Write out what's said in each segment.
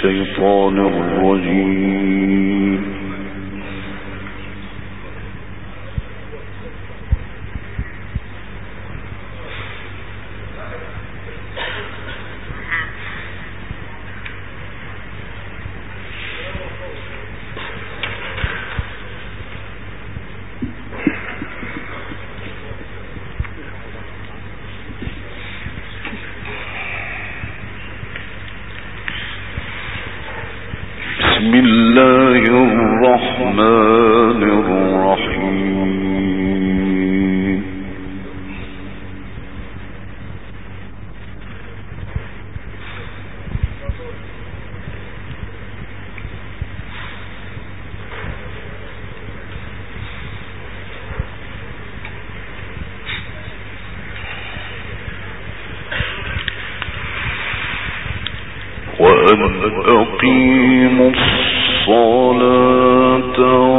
الشيطان الرجيم. بسم الله الرحمن الرحيم. وأن أقيموا الصلاة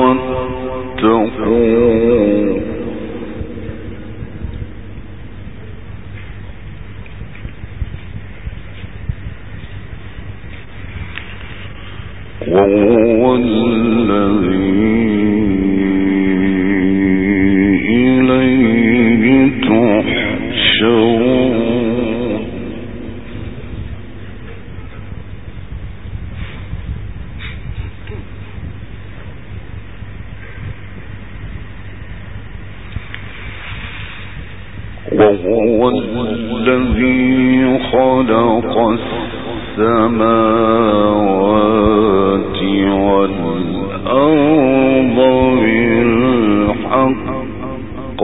واتقوا وهو الذي إليه تحشرون. وهو الذي خلق السماوات والأرض بالحق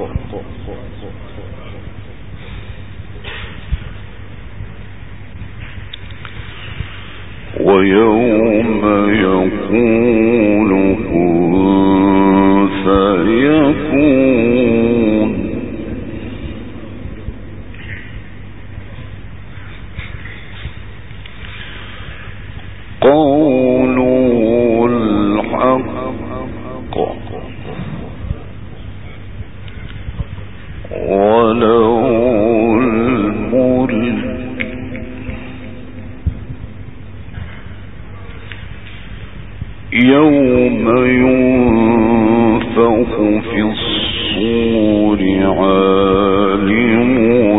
ويوم يقول كن فيكون قولوا الحق وله الملك يوم ينفخ في الصور عالم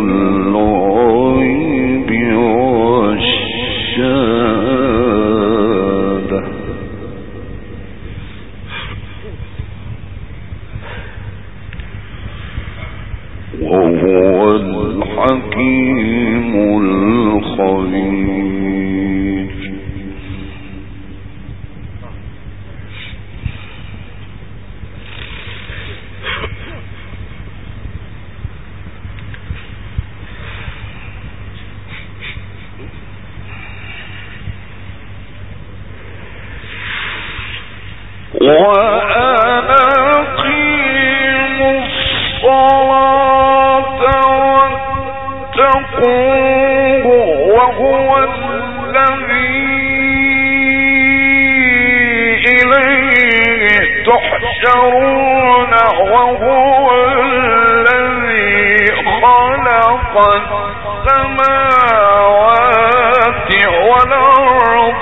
الغيب والشهادة وهو الحكيم الخبير. وأن أقيموا الصلاة واتقوه وهو الذي إليه تحشرون وهو الذي خلق السماوات والأرض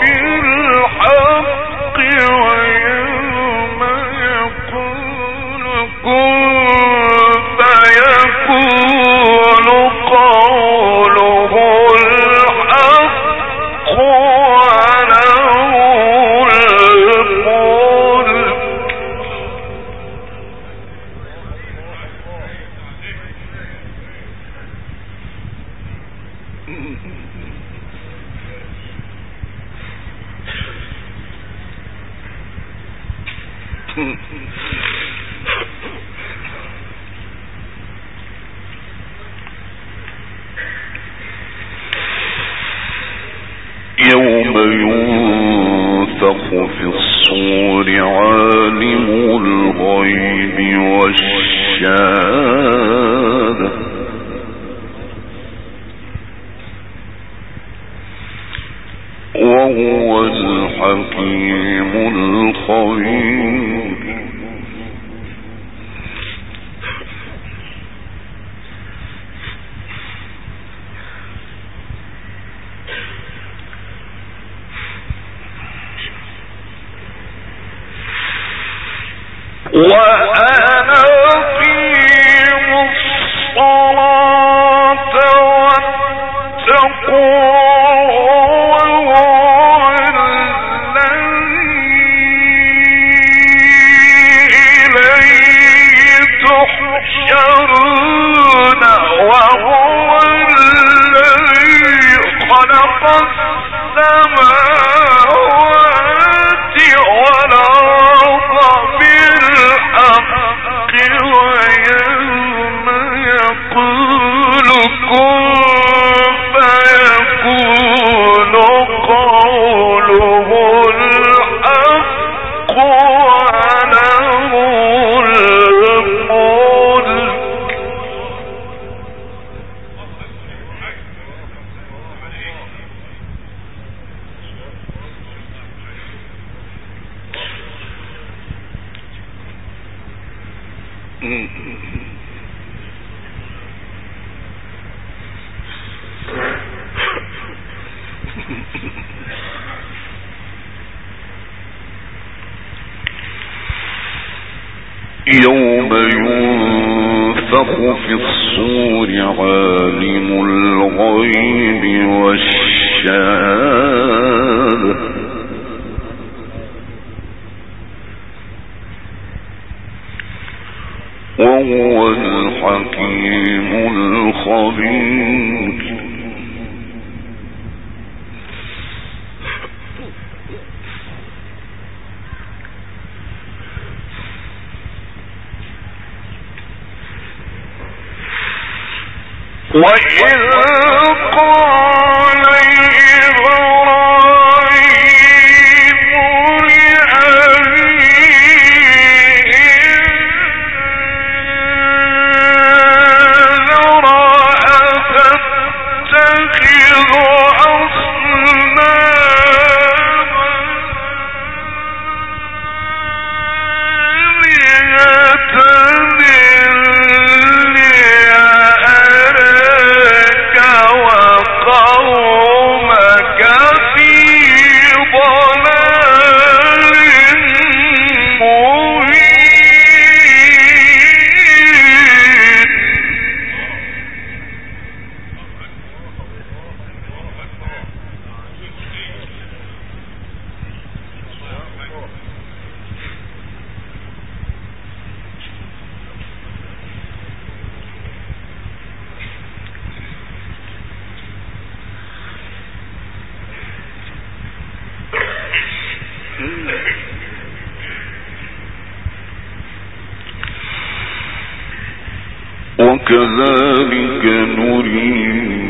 بالحق ويوم يقول كن فيكون قوله الحق وله يوم ينفخ في الصور عالم الغيب والشهادة وهو الحكيم الخبير. يوم ينفخ في الصور عالم الغيب والشهادة وهو الحكيم الخبير. وإذ قال إبراهيم لأبيه آزر أتتخذ أصناما وكذلك نري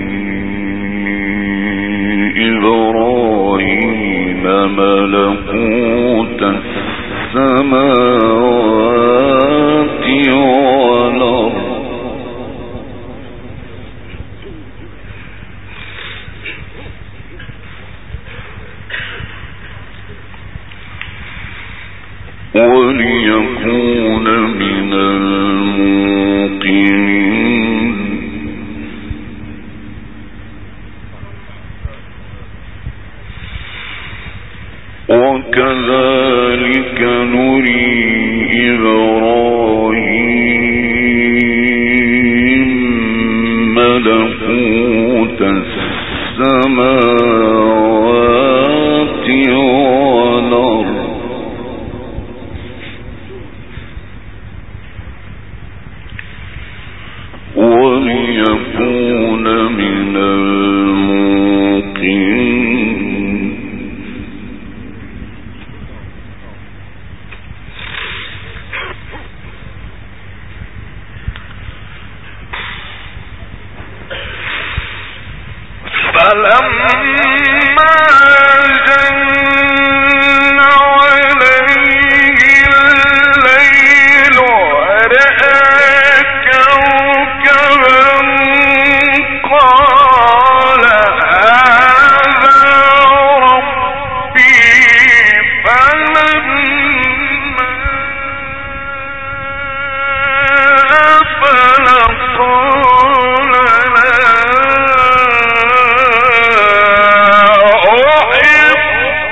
إبراهيم ملكوت السماوات والأرض وليكون من الموقنين. وكذلك نري إبراهيم ملكوت السماوات والأرض وليكون من الموقنين. فلما جن عليه الليل رأى كوكبا قال هذا ربي فلما أفل قال لا أحب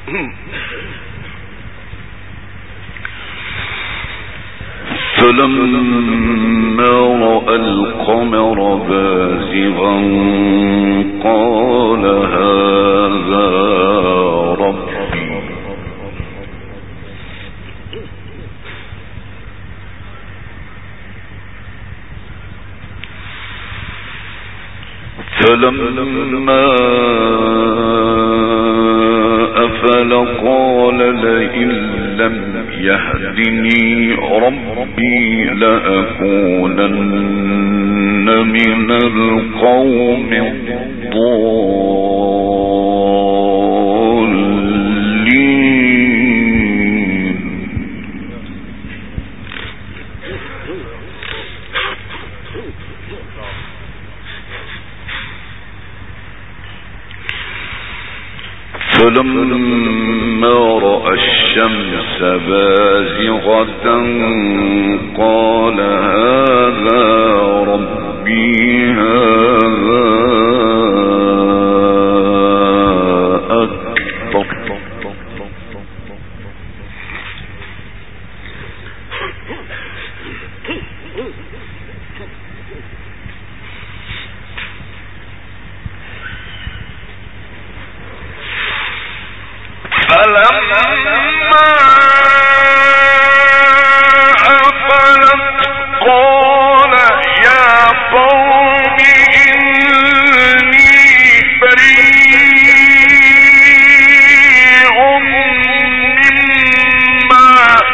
فلما رأى القمر بازغا قال هذا ربي فلما أفل قال لئن لم يهدني ربي لأكونن من القوم الضالين. فلما رأى الشمس بازغة قال هذا ربي هذا أكبر. فلما أفلت قال يا قوم إني بريء مما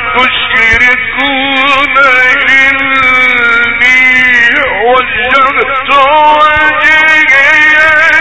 تشركون إني وجهت وجهي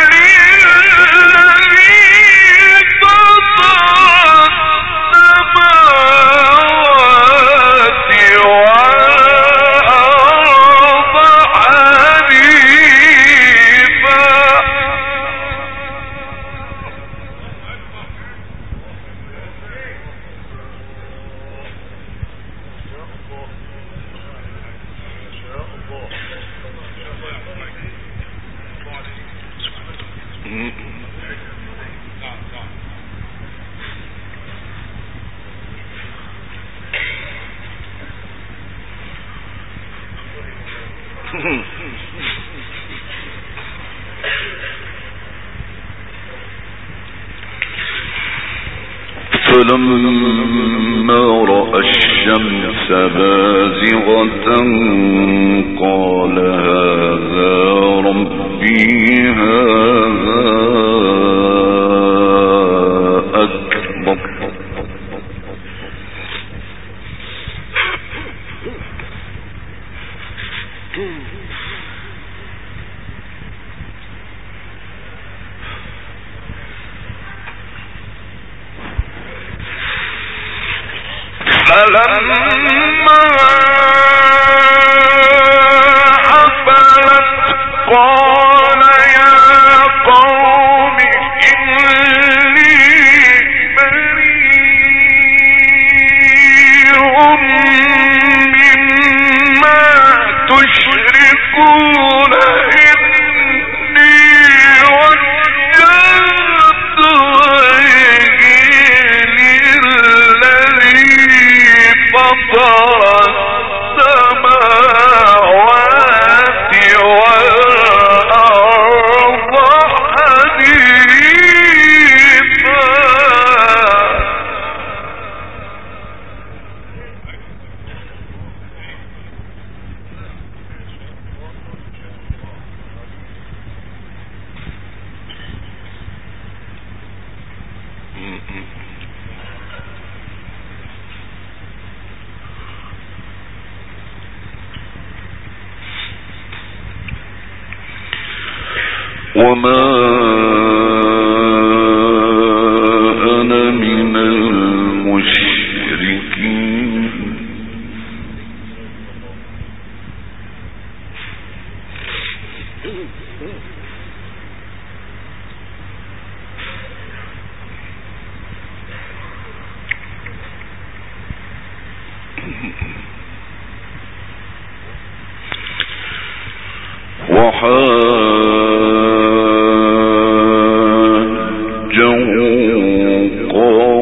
فلما رأى الشمس بازغة قال هذا ربي هذا أكبر. فلما أفلت قال يا قوم إني بريء مما تشركون إني وجهت وجهي فطر السماوات والأرض حنيفا. وما أنا من المشركين. وحاجه قومه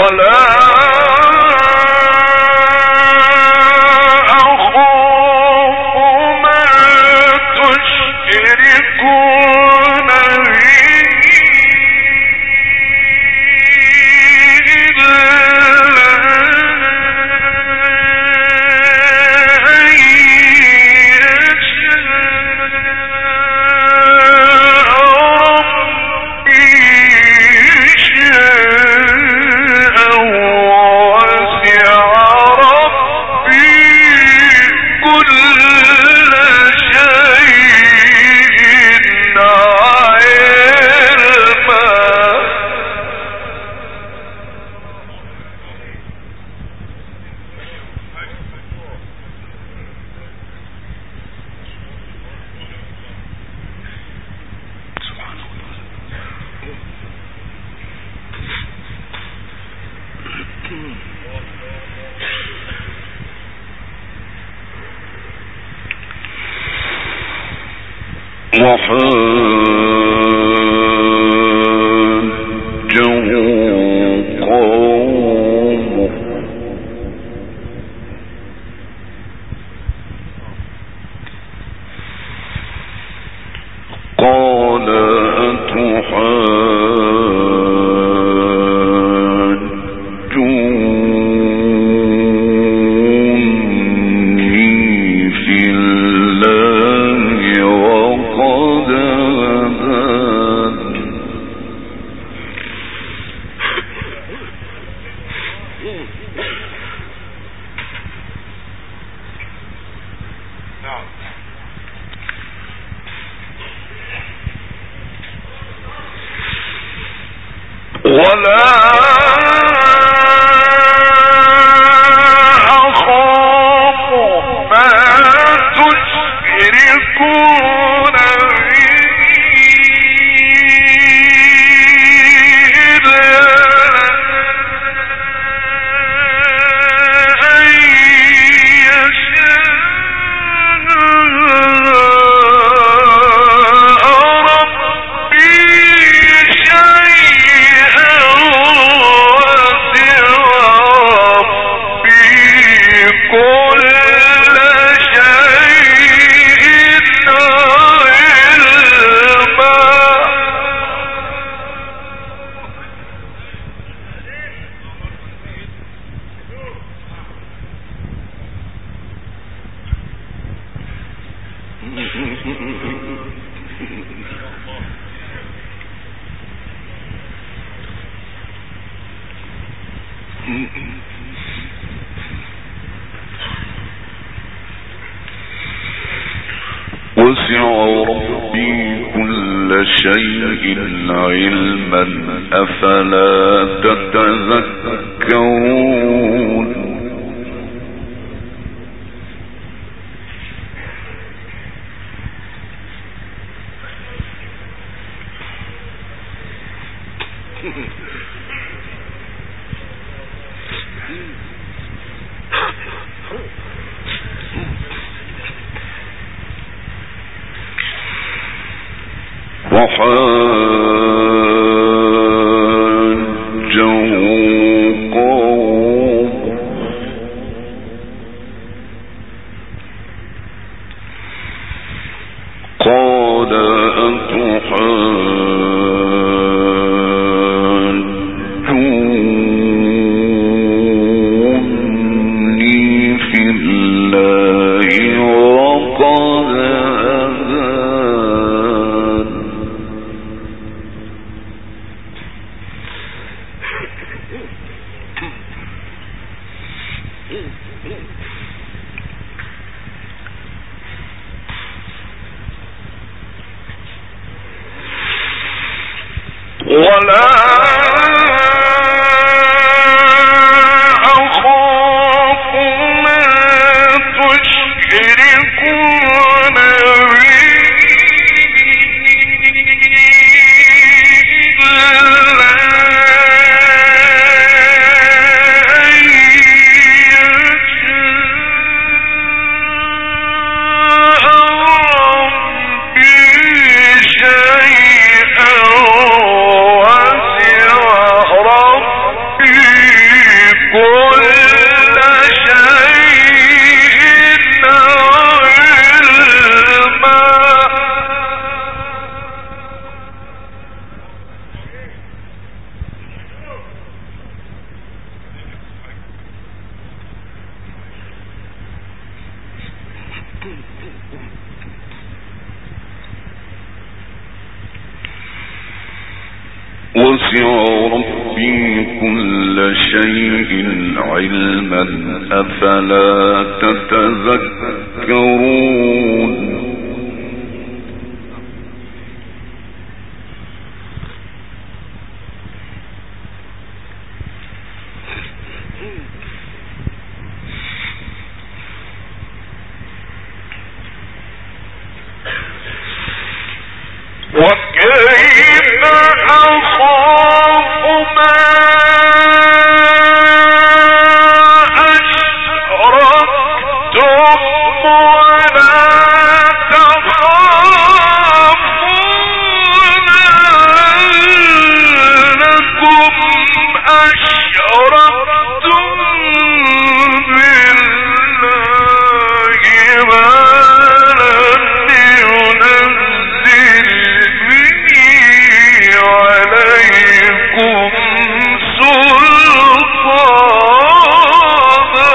وسع ربي كل شيء علما أفلا تتذكرون شيئا وسع ربي كل شيء علما أفلا تتذكرون وكيف أخاف ما أشركتم ولا تخافون أنكم أشركتم بالله ما عليكم سلطانا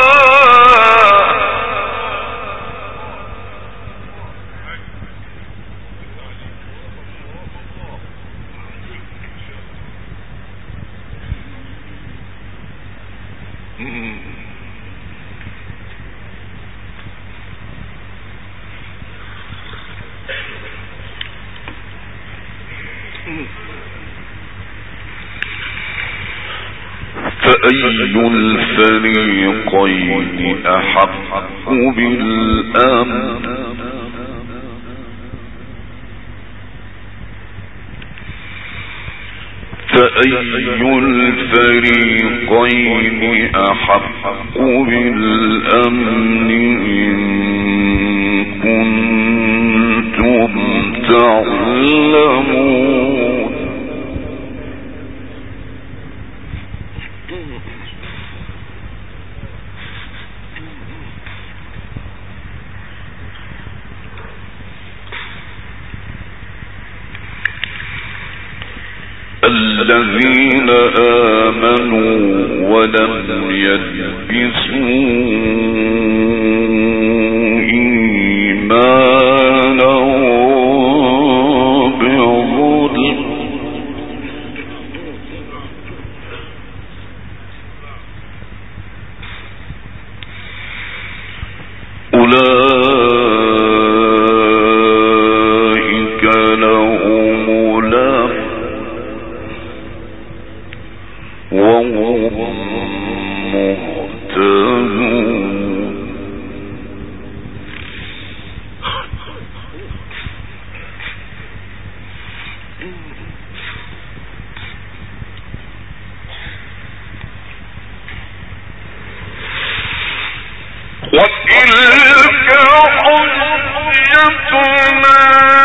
فأي الفريقين أحق بالأمن فأي الفريقين أحق بالأمن إن كنتم تعلمون الذين آمنوا ولم يلبسوا إيمانهم بظلم أولئك لهم الأمن وهم مهتدون وتلك حجتنا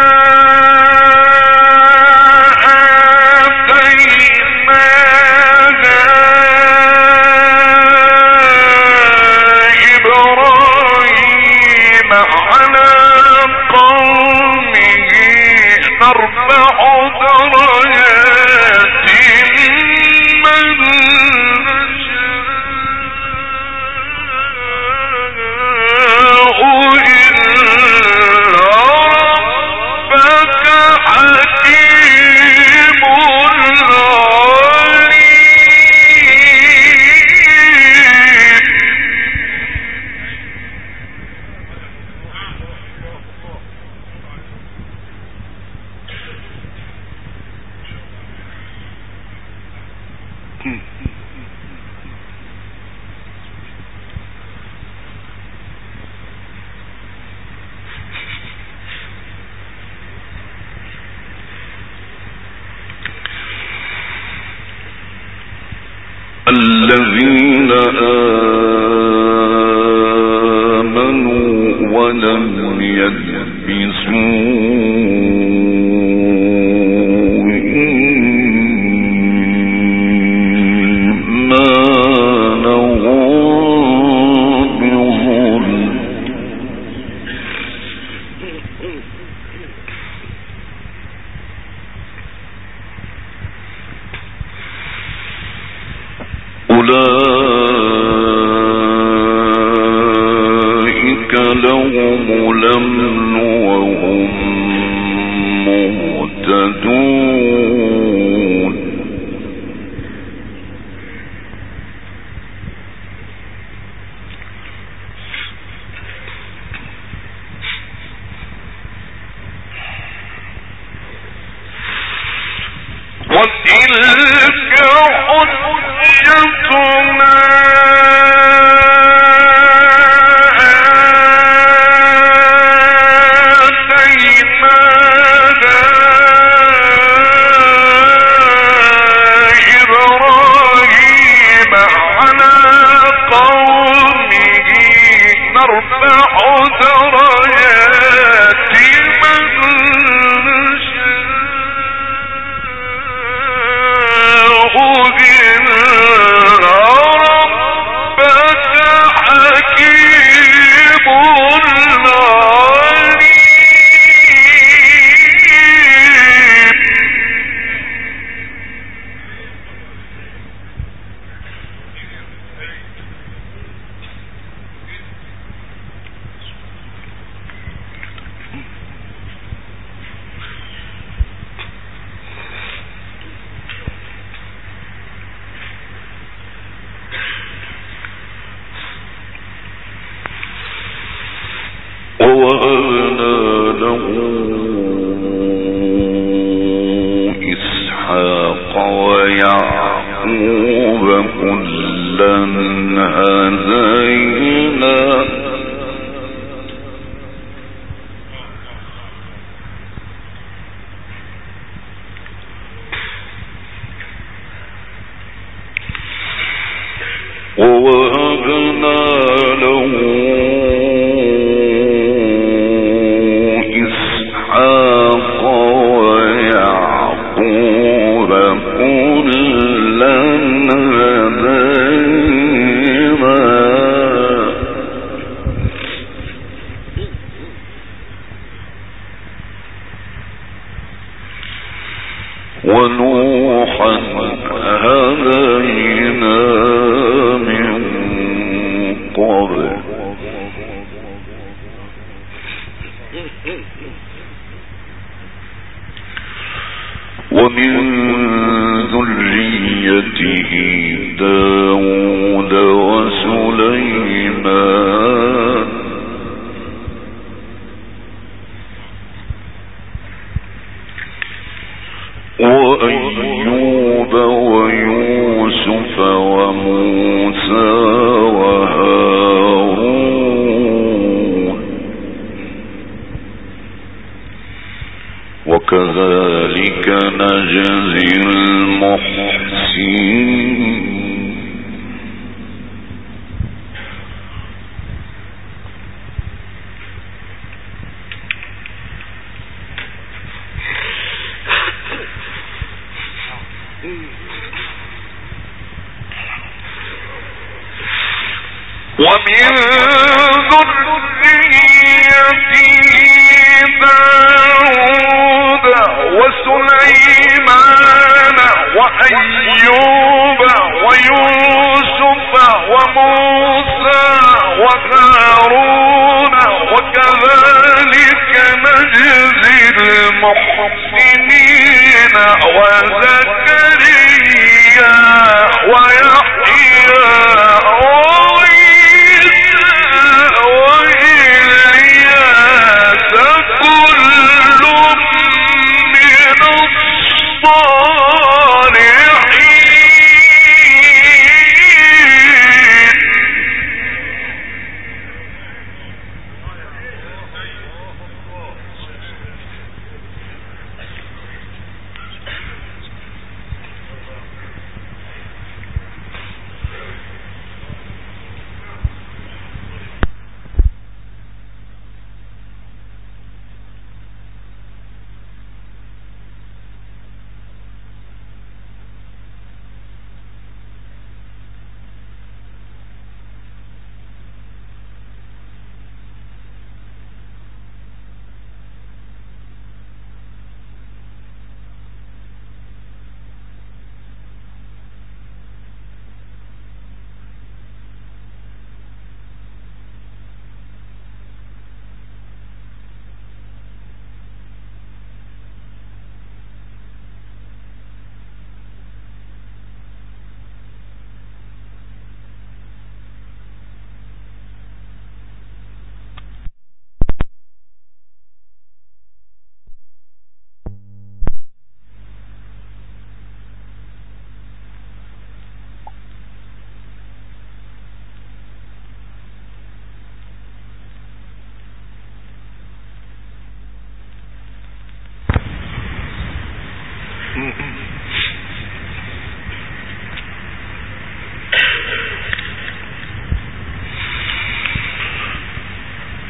إبراهيم على قومه نرفع درجات من نشاء إن ربك حكيم عليم الذين آمنوا ولم يلبسوا إيمانهم بظلم أولئك لهم الأمن وهم مهتدون وتلك حجتنا ووهبنا له إسحاق ويعقوب كلا هدينا ووهبنا له إسحاق ويعقوب كلا هدينا ونوحا هدينا من قبل ومن ذريته داود وسليمان وأيوب ويوسف وموسى وهارون وكذلك نجزي المحسنين ومن ذريته داود وسليمان وأيوب ويوسف وموسى وهارون وكذلك نجزي المحسنين وزكريا ويحيى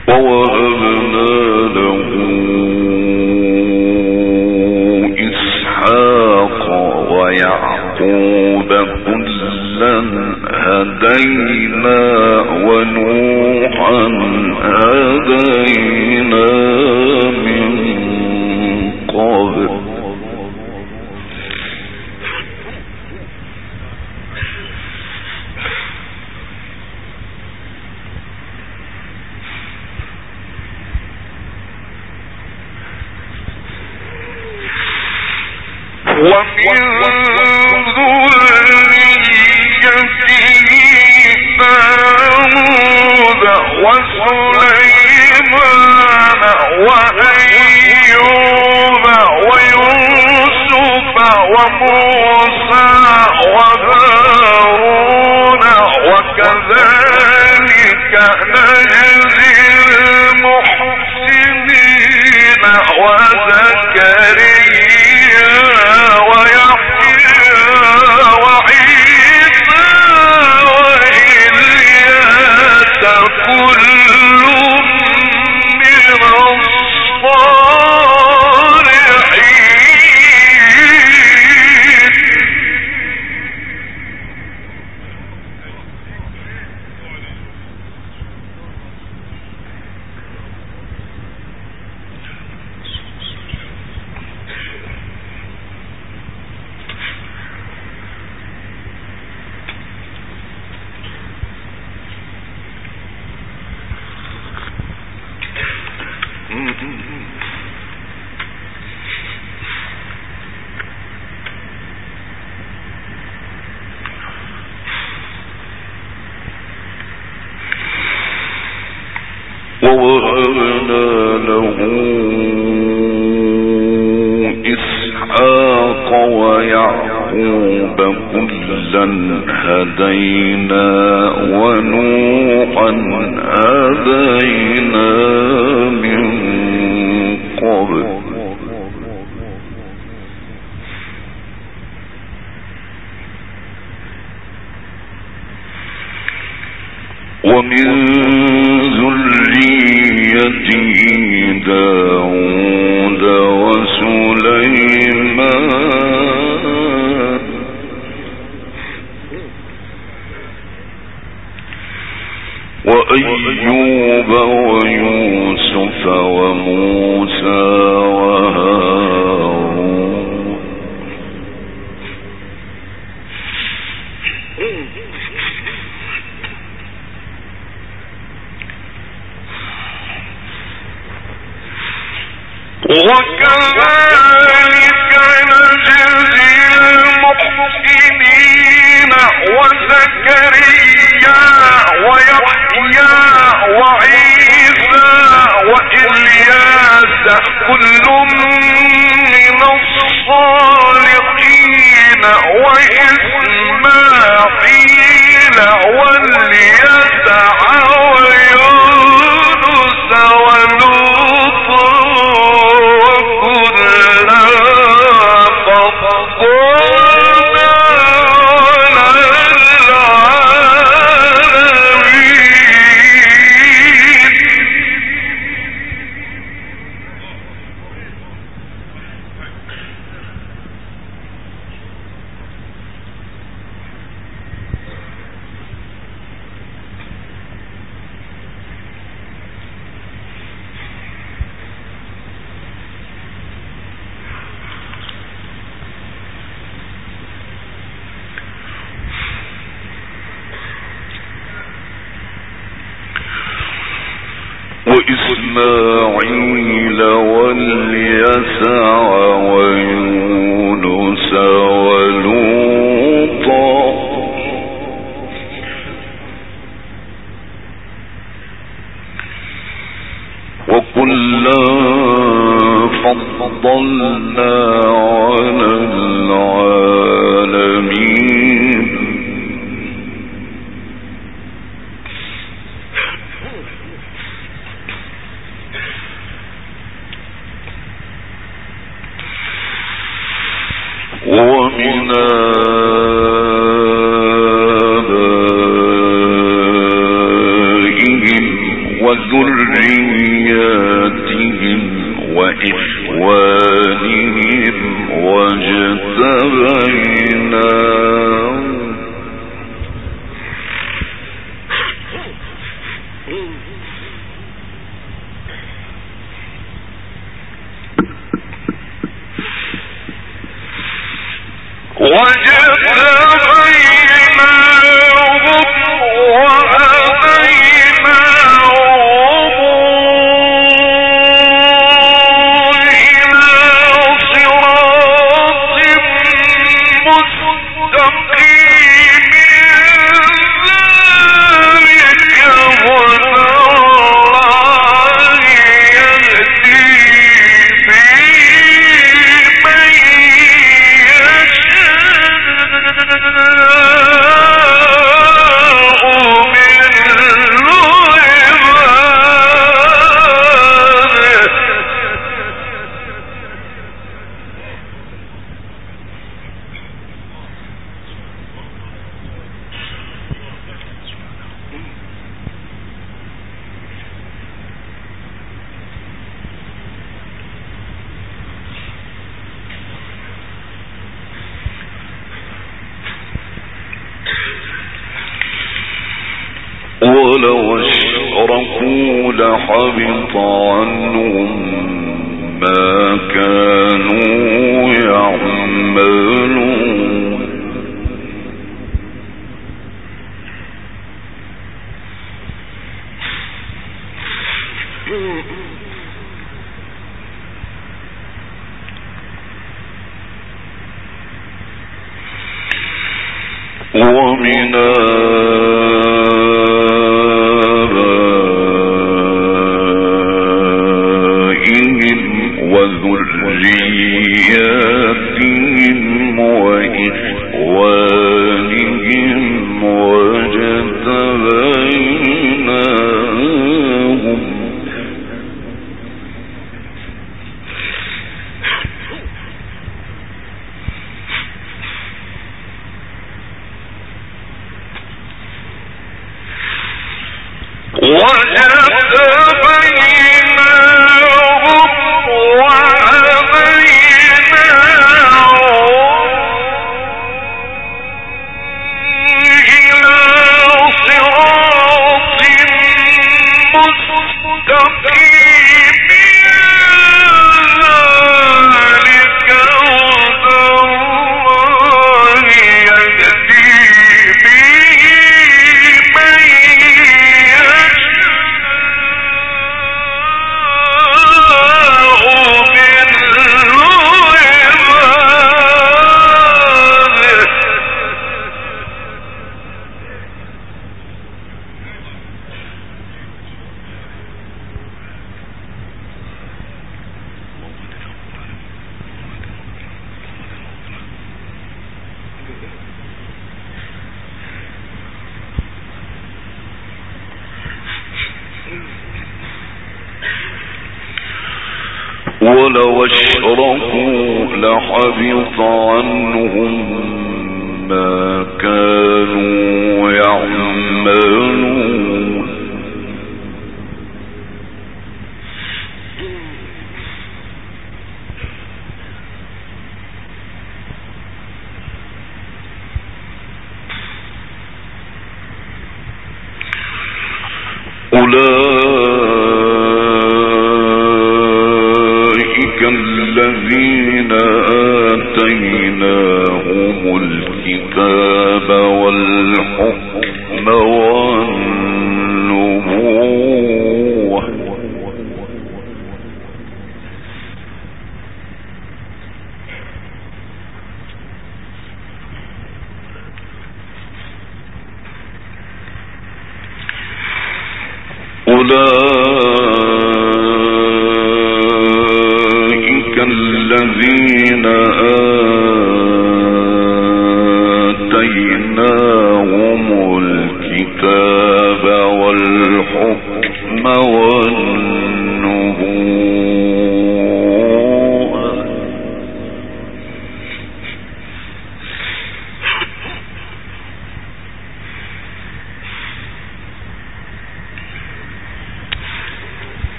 ووهبنا له إسحاق ويعقوب كلا هدينا ونوحا هدينا من قبل ومن ذريته داود وسليمان وأيوب ويوسف وموسى وهارون وكذلك نجزي المحسنين وزكريا ويحيى وعيسى وإلياس كل من الصالحين. ووهبنا له إسحاق ويعقوب كلا هدينا ونوحا هدينا من قبل ومن ذريته داود وسليمان وأيوب ويوسف وموسى وهارون وكذلك نجزي المحسنين وزكريا ويحيى وعيسى وإلياس كل من الصالحين وإسماعيل واليسع ويونس ولوطا وكلا فضلنا على وإسماعيل واليسع ويونس ولوطا وكلا فضلنا على العالمين ومن آبائهم وذرياتهم وإخوانهم واجتبيناهم ولو أشركوا لحبط عنهم ما كانوا يعملون ومن وذرياتهم وإخوانهم واجتبيناهم ولو أشركوا لحبط عنهم ما كانوا يعملون الذين آتيناهم الكتاب والحكم والنبوة أولئك الذين آتيناهم الكتاب والحكم والنبوة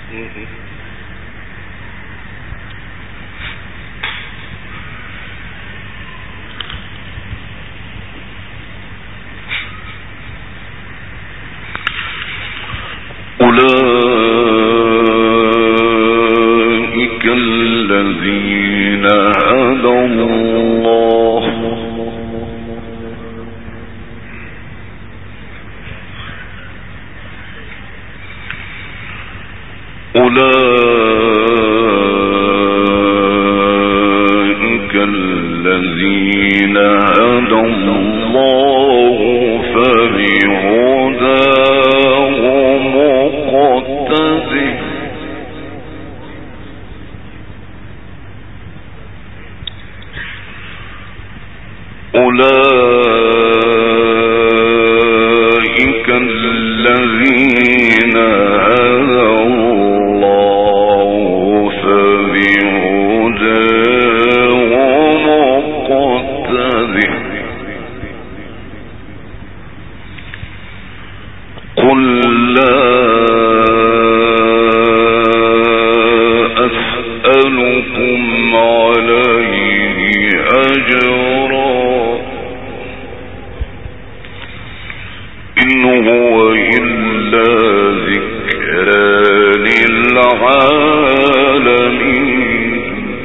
أولئك الذين هدى الله أولئك الذين هدى الله فبهداه مقتدي أولئك الذين هدى الله فبهداه مقتدي قل لا أسألكم عليه أجرا إن هو إلا ذكرى للعالمين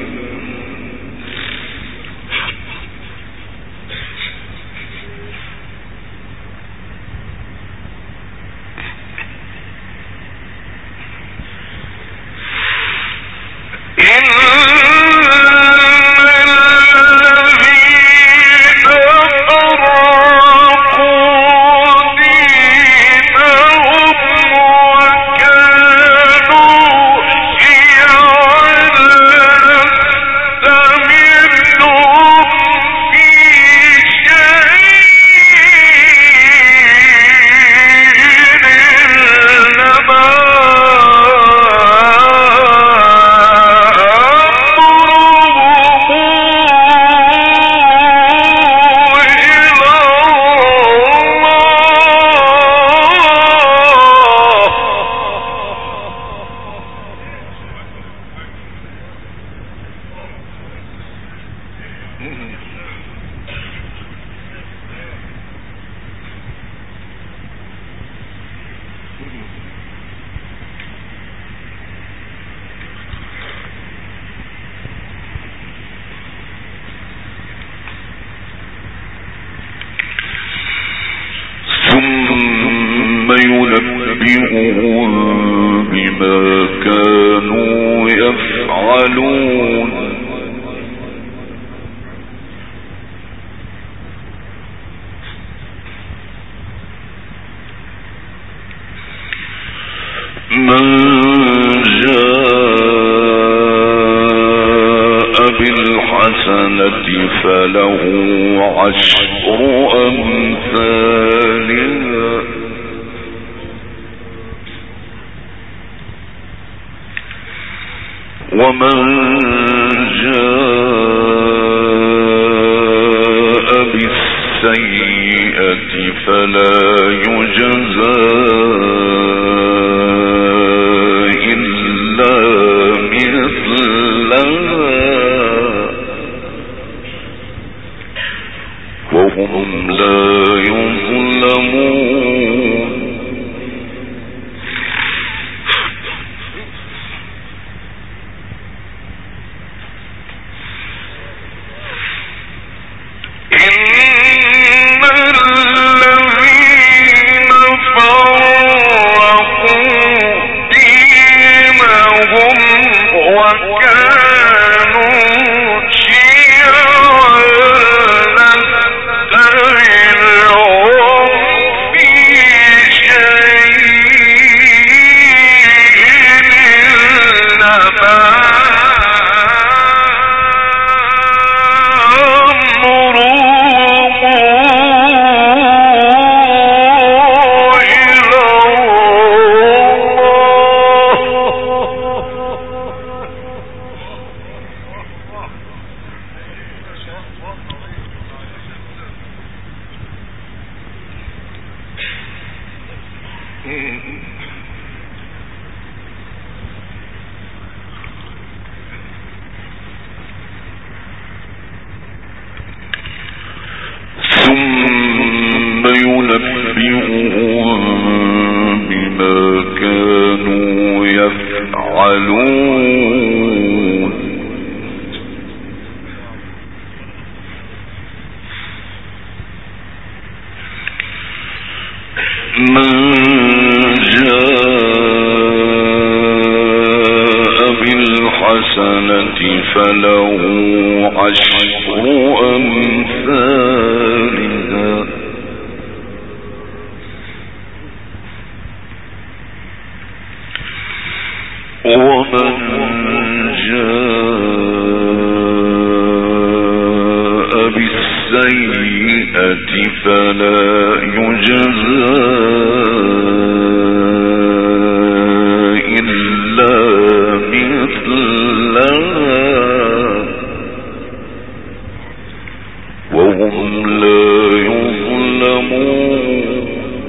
ثم ينبئهم بما كانوا يفعلون من جاء بالحسنة فله عشر أمثالها ومن جاء بالسيئة فلا يجزى إلا مثلها وهم لا يظلمون يفعلون من جاء بالحسنة فله عشر أمثالها ومن جاء بالسيئة فلا يجزى إلا مثلها وهم لا يظلمون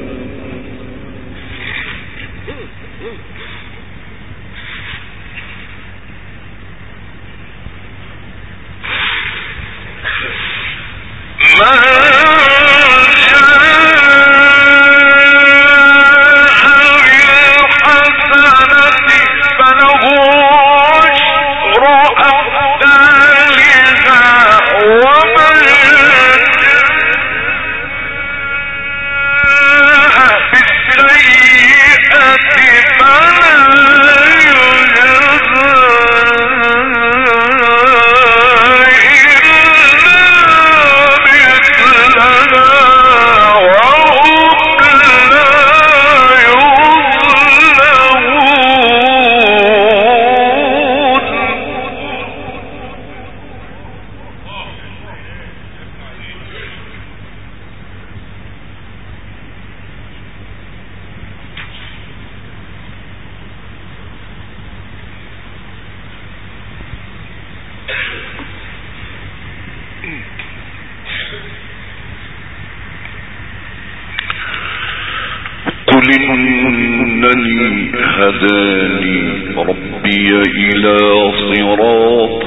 قل إنني هداني ربي إلى صراط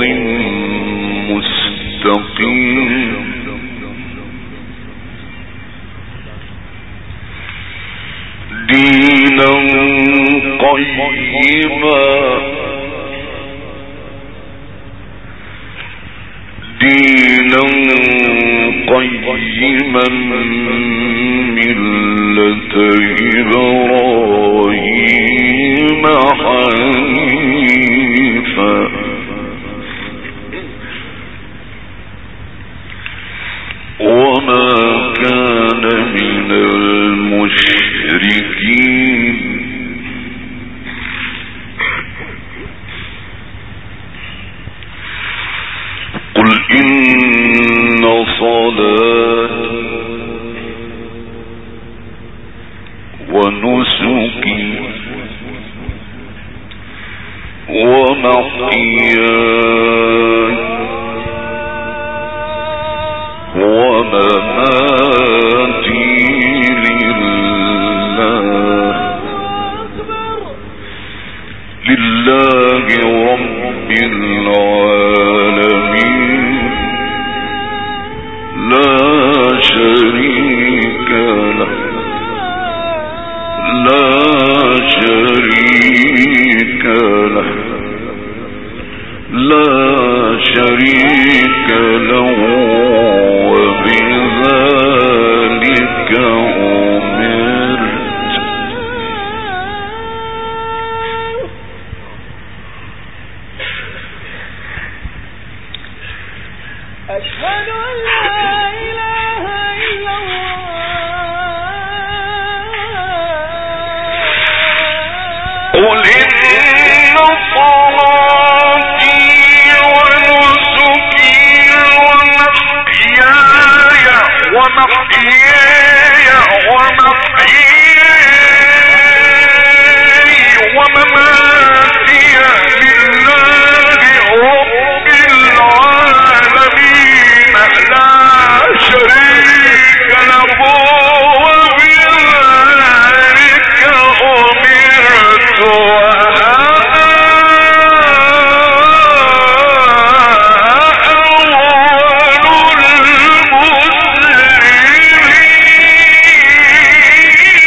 مستقيم دينا قيما ملة إبراهيم حنيفا وما كان من المشركين قل إن صلاتي ونسكي ومحياي ومماتي لله رب العالمين لا شريك له وبذلك أمرت أشهد أن لا إله إلا الله قل إن صلاتي ونسكي ومحياي ومماتي لله رب العالمين لا شريك له وبذلك أمرت وأنا أول المسلمين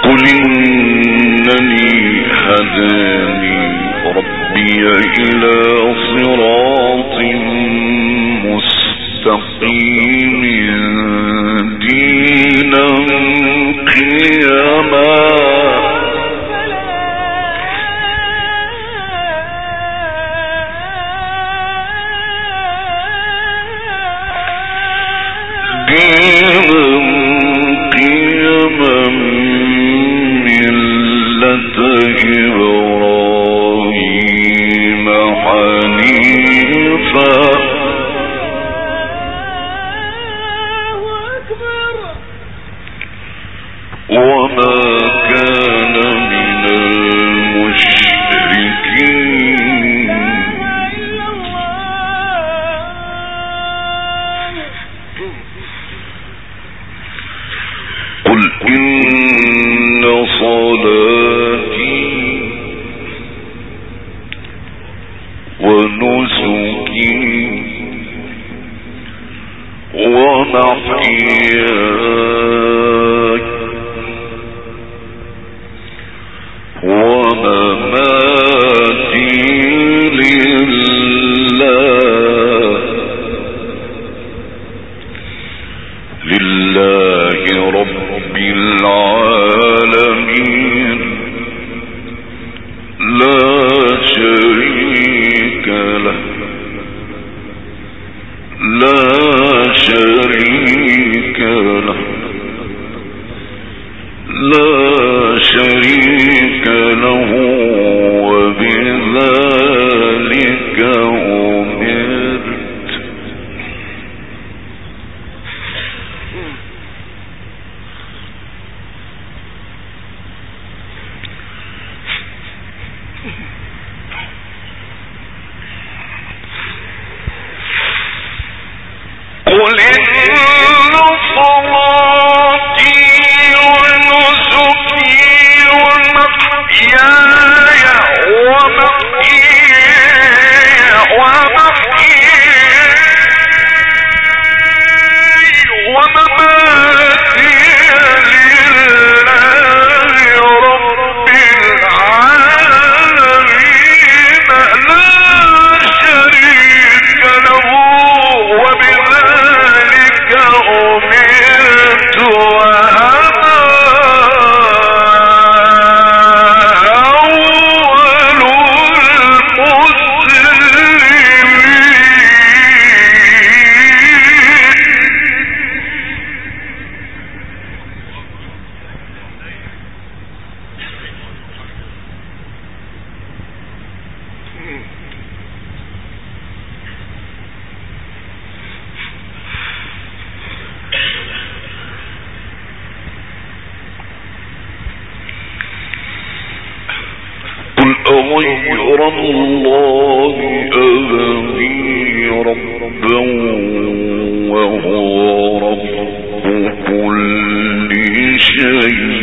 قل إنني هداني ربي إلى صراط مستقيم دينا قيما إبراهيم حنيفا وما كان من المشركين قل إن صلاتي ونسكي ومحياي ومماتي لله رب العالمين لا شريك له وبذلك أمرت قل إن صلاتي ونسكي ومحياي ومماتي لله رب العالمين لا شريك له وبذلك أمرت وأنا أول المسلمين. قل أغير الله أبغي ربا وهو رب كل شيء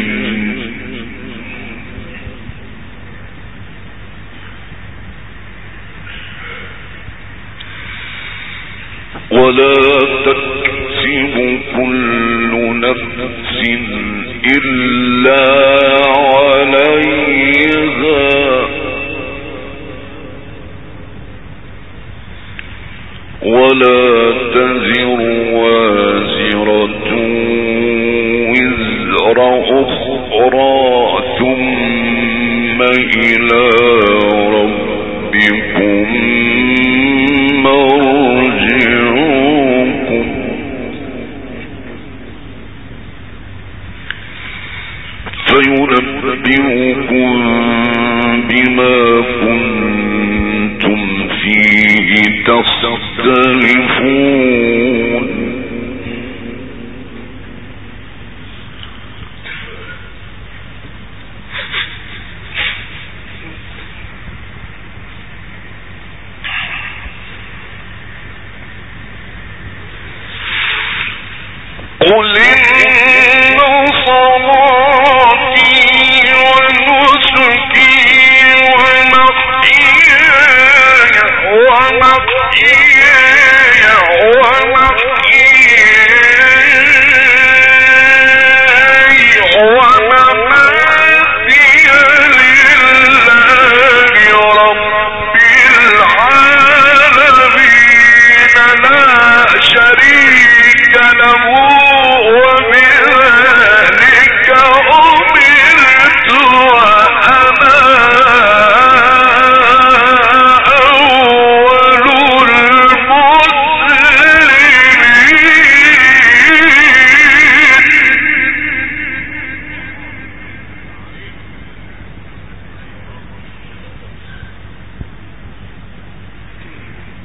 ولا تكسب كل نفس إلا عليها ولا تزر وازرة وزر أخرى ثم إلى ربكم مرجعكم فينبئكم بما كنتم فيه تختلفون.